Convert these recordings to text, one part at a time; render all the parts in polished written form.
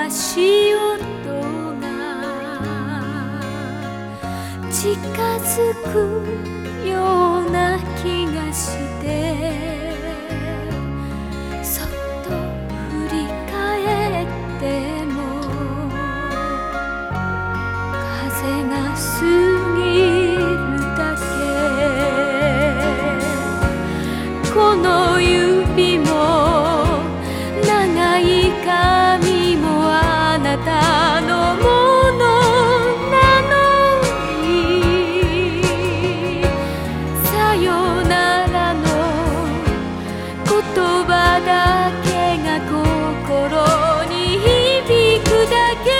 足音が近づくような気がしてそっと振り返っても風が過ぎるだけこの指も長い髪もあなたのものなのにさよならの言葉だけが心に響くだけ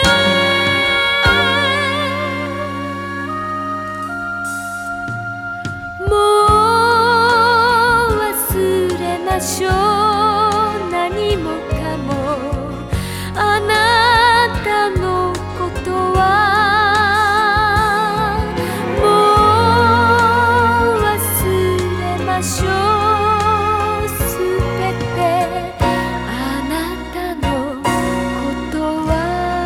もう忘れましょう何もかもあなたのことはもう忘れましょうすべてあなたのことは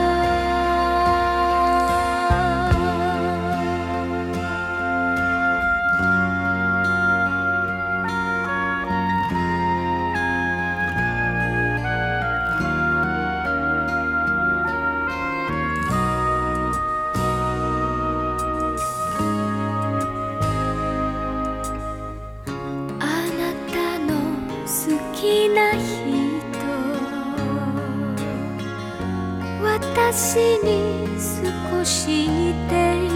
好きな人私に少し似ている